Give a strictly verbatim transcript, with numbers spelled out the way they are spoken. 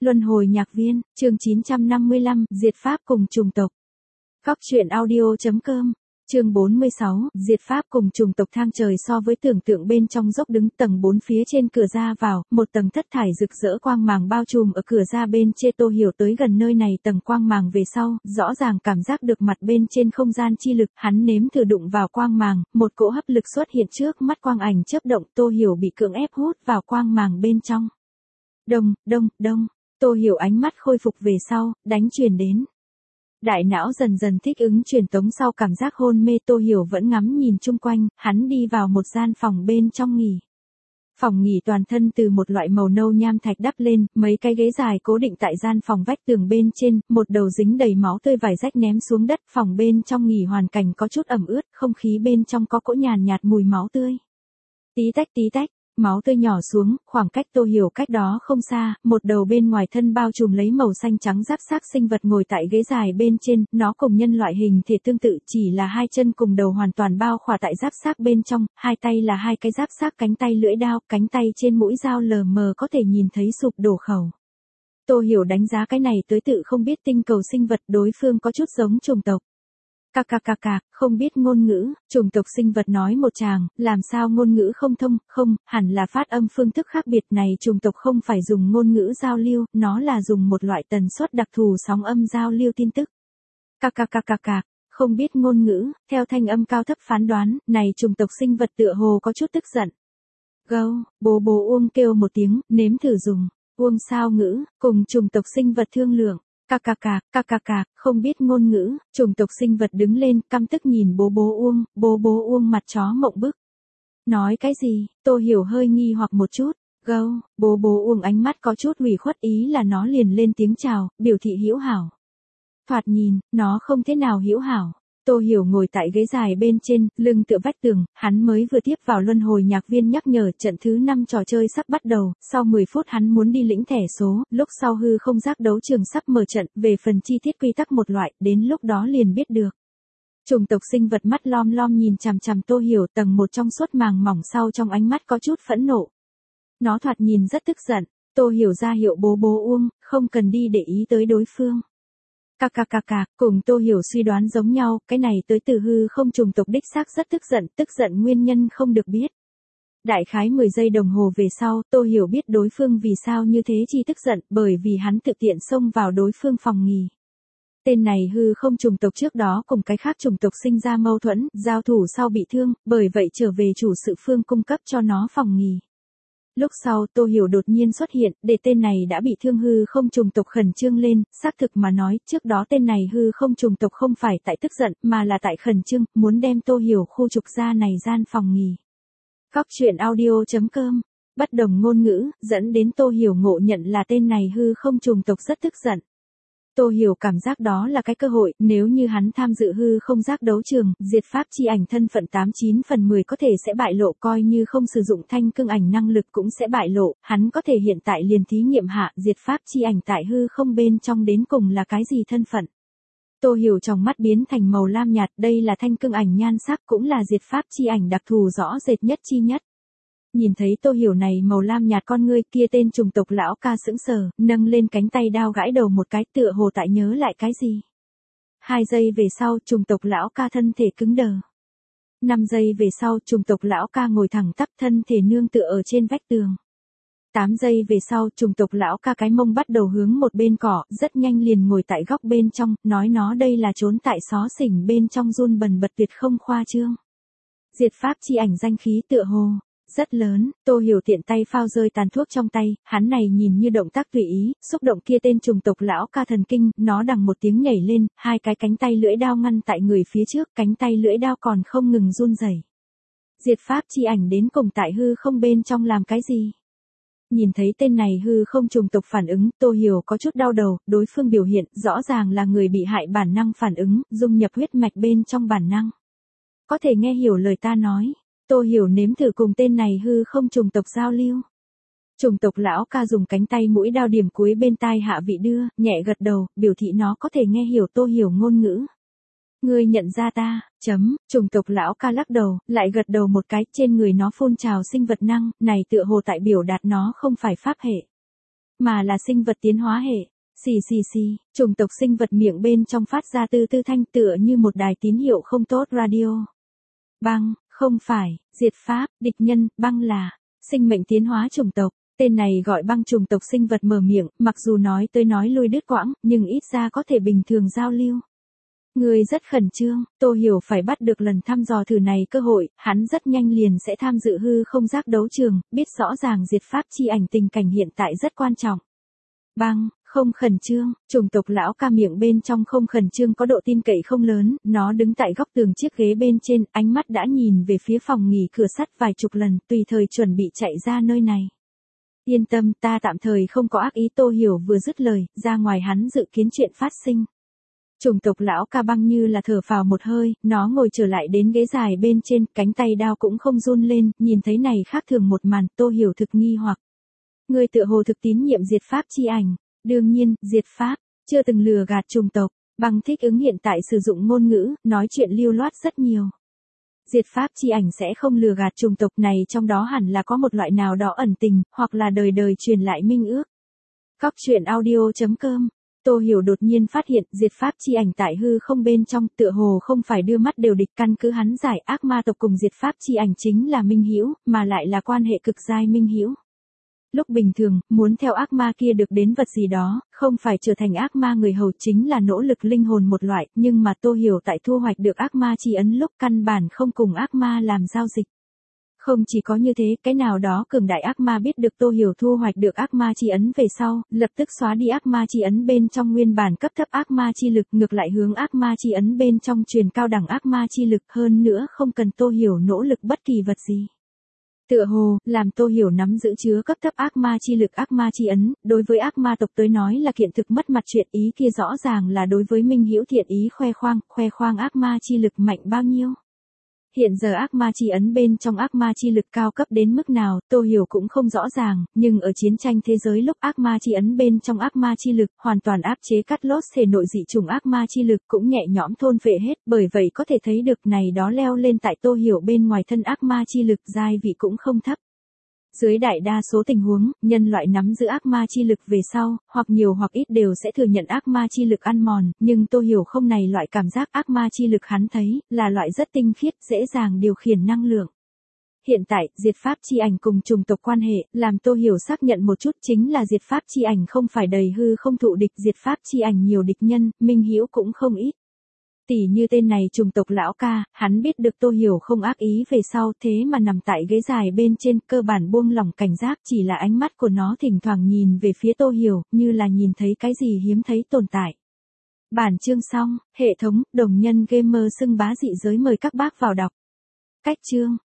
Luân hồi nhạc viên, chương chín trăm năm mươi lăm, diệt pháp cùng chủng tộc. Góc truyện audio.com, chương bốn mươi sáu, diệt pháp cùng chủng tộc. Thang trời so với tưởng tượng bên trong dốc đứng, tầng bốn phía trên cửa ra vào, một tầng thất thải rực rỡ quang màng bao trùm ở cửa ra bên trên. Tô Hiểu tới gần nơi này tầng quang màng về sau, rõ ràng cảm giác được mặt bên trên không gian chi lực, hắn nếm thử đụng vào quang màng, một cỗ hấp lực xuất hiện trước mắt, quang ảnh chớp động, Tô Hiểu bị cưỡng ép hút vào quang màng bên trong. Đông, đông, đông. Tô Hiểu ánh mắt khôi phục về sau, đánh truyền đến. Đại não dần dần thích ứng truyền tống sau cảm giác hôn mê. Tô Hiểu vẫn ngắm nhìn chung quanh, hắn đi vào một gian phòng bên trong nghỉ. Phòng nghỉ toàn thân từ một loại màu nâu nham thạch đắp lên, mấy cái ghế dài cố định tại gian phòng vách tường bên trên, một đầu dính đầy máu tươi vải rách ném xuống đất. Phòng bên trong nghỉ hoàn cảnh có chút ẩm ướt, không khí bên trong có cỗ nhàn nhạt mùi máu tươi. Tí tách tí tách. Máu tươi nhỏ xuống, khoảng cách Tô Hiểu cách đó không xa, một đầu bên ngoài thân bao trùm lấy màu xanh trắng giáp xác sinh vật ngồi tại ghế dài bên trên, nó cùng nhân loại hình thể tương tự, chỉ là hai chân cùng đầu hoàn toàn bao khỏa tại giáp xác bên trong, hai tay là hai cái giáp xác cánh tay lưỡi đao, cánh tay trên mũi dao lờ mờ có thể nhìn thấy sụp đổ khẩu. Tô Hiểu đánh giá cái này tới tự không biết tinh cầu sinh vật, đối phương có chút giống chủng tộc. Cà cà cà cà, không biết ngôn ngữ, chủng tộc sinh vật nói một tràng, làm sao ngôn ngữ không thông, không, hẳn là phát âm phương thức khác biệt này. Chủng tộc không phải dùng ngôn ngữ giao lưu, nó là dùng một loại tần suất đặc thù sóng âm giao lưu tin tức. Cà cà cà cà cà, không biết ngôn ngữ, theo thanh âm cao thấp phán đoán, này chủng tộc sinh vật tựa hồ có chút tức giận. Gâu, bố bố Uông kêu một tiếng, nếm thử dùng, Uông sao ngữ, cùng chủng tộc sinh vật thương lượng. Cà cà cà, cà cà cà, không biết ngôn ngữ, chủng tộc sinh vật đứng lên, căm tức nhìn bố bố Uông, bố bố Uông mặt chó mộng bức. Nói cái gì? Tô Hiểu hơi nghi hoặc một chút. Gâu, bố bố Uông ánh mắt có chút ủy khuất, ý là nó liền lên tiếng chào, biểu thị hữu hảo. Thoạt nhìn, nó không thế nào hữu hảo. Tô Hiểu ngồi tại ghế dài bên trên, lưng tựa vách tường, hắn mới vừa tiếp vào luân hồi nhạc viên nhắc nhở trận thứ năm trò chơi sắp bắt đầu, sau mười phút hắn muốn đi lĩnh thẻ số, lúc sau hư không giác đấu trường sắp mở trận, về phần chi tiết quy tắc một loại, đến lúc đó liền biết được. Chủng tộc sinh vật mắt lom lom nhìn chằm chằm Tô Hiểu, tầng một trong suốt màng mỏng sau trong ánh mắt có chút phẫn nộ. Nó thoạt nhìn rất tức giận, Tô Hiểu ra hiệu bố bố Uông, không cần đi để ý tới đối phương. Cà cà cà cà, cùng Tô Hiểu suy đoán giống nhau, cái này tới từ hư không chủng tộc đích xác rất tức giận, tức giận nguyên nhân không được biết. Đại khái mười giây đồng hồ về sau, Tô Hiểu biết đối phương vì sao như thế chi tức giận, bởi vì hắn thực tiện xông vào đối phương phòng nghỉ. Tên này hư không chủng tộc trước đó cùng cái khác chủng tộc sinh ra mâu thuẫn, giao thủ sau bị thương, bởi vậy trở về chủ sự phương cung cấp cho nó phòng nghỉ. Lúc sau Tô Hiểu đột nhiên xuất hiện, để tên này đã bị thương hư không chủng tộc khẩn trương lên, xác thực mà nói, trước đó tên này hư không chủng tộc không phải tại tức giận, mà là tại khẩn trương, muốn đem Tô Hiểu khu trục ra này gian phòng nghỉ. Góc truyện audio.com, bất đồng ngôn ngữ, dẫn đến Tô Hiểu ngộ nhận là tên này hư không chủng tộc rất tức giận. Tô Hiểu cảm giác đó là cái cơ hội, nếu như hắn tham dự hư không giác đấu trường, diệt pháp chi ảnh thân phận tám chín phần mười có thể sẽ bại lộ, coi như không sử dụng thanh cương ảnh năng lực cũng sẽ bại lộ, hắn có thể hiện tại liền thí nghiệm hạ, diệt pháp chi ảnh tại hư không bên trong đến cùng là cái gì thân phận. Tô Hiểu trong mắt biến thành màu lam nhạt, đây là thanh cương ảnh nhan sắc, cũng là diệt pháp chi ảnh đặc thù rõ rệt nhất chi nhất. Nhìn thấy Tô Hiểu này màu lam nhạt con ngươi, kia tên chủng tộc lão ca sững sờ, nâng lên cánh tay đao gãi đầu một cái, tựa hồ tại nhớ lại cái gì. Hai giây về sau, chủng tộc lão ca thân thể cứng đờ. Năm giây về sau, chủng tộc lão ca ngồi thẳng tắp, thân thể nương tựa ở trên vách tường. Tám giây về sau, chủng tộc lão ca cái mông bắt đầu hướng một bên cỏ, rất nhanh liền ngồi tại góc bên trong, nói nó đây là trốn tại xó xỉnh bên trong run bần bật tuyệt không khoa trương. Diệt pháp chi ảnh danh khí tựa hồ rất lớn. Tô Hiểu tiện tay phao rơi tàn thuốc trong tay, hắn này nhìn như động tác tùy ý, xúc động kia tên chủng tộc lão ca thần kinh, nó đằng một tiếng nhảy lên, hai cái cánh tay lưỡi đao ngăn tại người phía trước, cánh tay lưỡi đao còn không ngừng run rẩy. Diệt pháp chi ảnh đến cùng tại hư không bên trong làm cái gì? Nhìn thấy tên này hư không chủng tộc phản ứng, Tô Hiểu có chút đau đầu, đối phương biểu hiện rõ ràng là người bị hại bản năng phản ứng, dung nhập huyết mạch bên trong bản năng. Có thể nghe hiểu lời ta nói. Tô Hiểu nếm thử cùng tên này hư không chủng tộc giao lưu. Chủng tộc lão ca dùng cánh tay mũi đao điểm cuối bên tai hạ vị đưa, nhẹ gật đầu, biểu thị nó có thể nghe hiểu Tô Hiểu ngôn ngữ. Ngươi nhận ra ta, chấm, chủng tộc lão ca lắc đầu, lại gật đầu một cái, trên người nó phun trào sinh vật năng, này tựa hồ tại biểu đạt nó không phải pháp hệ. mà là sinh vật tiến hóa hệ. Xì xì xì, chủng tộc sinh vật miệng bên trong phát ra tư tư thanh tựa như một đài tín hiệu không tốt radio. Băng, không phải, diệt pháp, địch nhân, băng là sinh mệnh tiến hóa chủng tộc. Tên này gọi băng chủng tộc sinh vật mở miệng, mặc dù nói tới nói lui đứt quãng, nhưng ít ra có thể bình thường giao lưu. Người rất khẩn trương, Tô Hiểu phải bắt được lần thăm dò thử này cơ hội, hắn rất nhanh liền sẽ tham dự hư không giác đấu trường, biết rõ ràng diệt pháp chi ảnh tình cảnh hiện tại rất quan trọng. Băng, không khẩn trương, chủng tộc lão ca miệng bên trong không khẩn trương có độ tin cậy không lớn, nó đứng tại góc tường chiếc ghế bên trên, ánh mắt đã nhìn về phía phòng nghỉ cửa sắt vài chục lần, tùy thời chuẩn bị chạy ra nơi này. Yên tâm, ta tạm thời không có ác ý. Tô Hiểu vừa dứt lời, ra ngoài hắn dự kiến chuyện phát sinh. Chủng tộc lão ca băng như là thở phào một hơi, nó ngồi trở lại đến ghế dài bên trên, cánh tay đao cũng không run lên, nhìn thấy này khác thường một màn, Tô Hiểu thực nghi hoặc. Người tựa hồ thực tín nhiệm diệt pháp chi ảnh, đương nhiên, diệt pháp, chưa từng lừa gạt chủng tộc, băng thích ứng hiện tại sử dụng ngôn ngữ, nói chuyện lưu loát rất nhiều. Diệt pháp chi ảnh sẽ không lừa gạt chủng tộc này, trong đó hẳn là có một loại nào đó ẩn tình, hoặc là đời đời truyền lại minh ước. Cóc truyện audio chấm com. Tô Hiểu đột nhiên phát hiện diệt pháp chi ảnh tại hư không bên trong tựa hồ không phải đưa mắt đều địch, căn cứ hắn giải ác ma tộc cùng diệt pháp chi ảnh chính là minh hữu, mà lại là quan hệ cực giai minh hữu. Lúc bình thường, muốn theo ác ma kia được đến vật gì đó, không phải trở thành ác ma người hầu chính là nỗ lực linh hồn một loại, nhưng mà Tô Hiểu tại thu hoạch được ác ma chi ấn lúc căn bản không cùng ác ma làm giao dịch. Không chỉ có như thế, cái nào đó cường đại ác ma biết được Tô Hiểu thu hoạch được ác ma chi ấn về sau, lập tức xóa đi ác ma chi ấn bên trong nguyên bản cấp thấp ác ma chi lực, ngược lại hướng ác ma chi ấn bên trong truyền cao đẳng ác ma chi lực, hơn nữa không cần Tô Hiểu nỗ lực bất kỳ vật gì. Tựa hồ, làm Tô Hiểu nắm giữ chứa cấp thấp ác ma chi lực ác ma chi ấn, đối với ác ma tộc tới nói là kiện thực mất mặt chuyện, ý kia rõ ràng là đối với minh hữu thiện ý khoe khoang, khoe khoang ác ma chi lực mạnh bao nhiêu. Hiện giờ ác ma chi ấn bên trong ác ma chi lực cao cấp đến mức nào, Tô Hiểu cũng không rõ ràng, nhưng ở chiến tranh thế giới lúc ác ma chi ấn bên trong ác ma chi lực hoàn toàn áp chế cắt lốt thể nội dị chủng ác ma chi lực cũng nhẹ nhõm thôn phệ hết, bởi vậy có thể thấy được này đó leo lên tại Tô Hiểu bên ngoài thân ác ma chi lực giai vị cũng không thấp. Dưới đại đa số tình huống, nhân loại nắm giữ ác ma chi lực về sau, hoặc nhiều hoặc ít đều sẽ thừa nhận ác ma chi lực ăn mòn, nhưng Tô Hiểu không, này loại cảm giác ác ma chi lực hắn thấy, là loại rất tinh khiết, dễ dàng điều khiển năng lượng. Hiện tại, diệt pháp chi ảnh cùng chủng tộc quan hệ, làm Tô Hiểu xác nhận một chút chính là diệt pháp chi ảnh không phải đầy hư không thụ địch, diệt pháp chi ảnh nhiều địch nhân, minh hữu cũng không ít. Tỷ như tên này chủng tộc lão ca, hắn biết được Tô Hiểu không ác ý về sau, thế mà nằm tại ghế dài bên trên, cơ bản buông lỏng cảnh giác, chỉ là ánh mắt của nó thỉnh thoảng nhìn về phía Tô Hiểu, như là nhìn thấy cái gì hiếm thấy tồn tại. Bản chương xong, hệ thống, đồng nhân gamer xưng bá dị giới mời các bác vào đọc. Cách chương.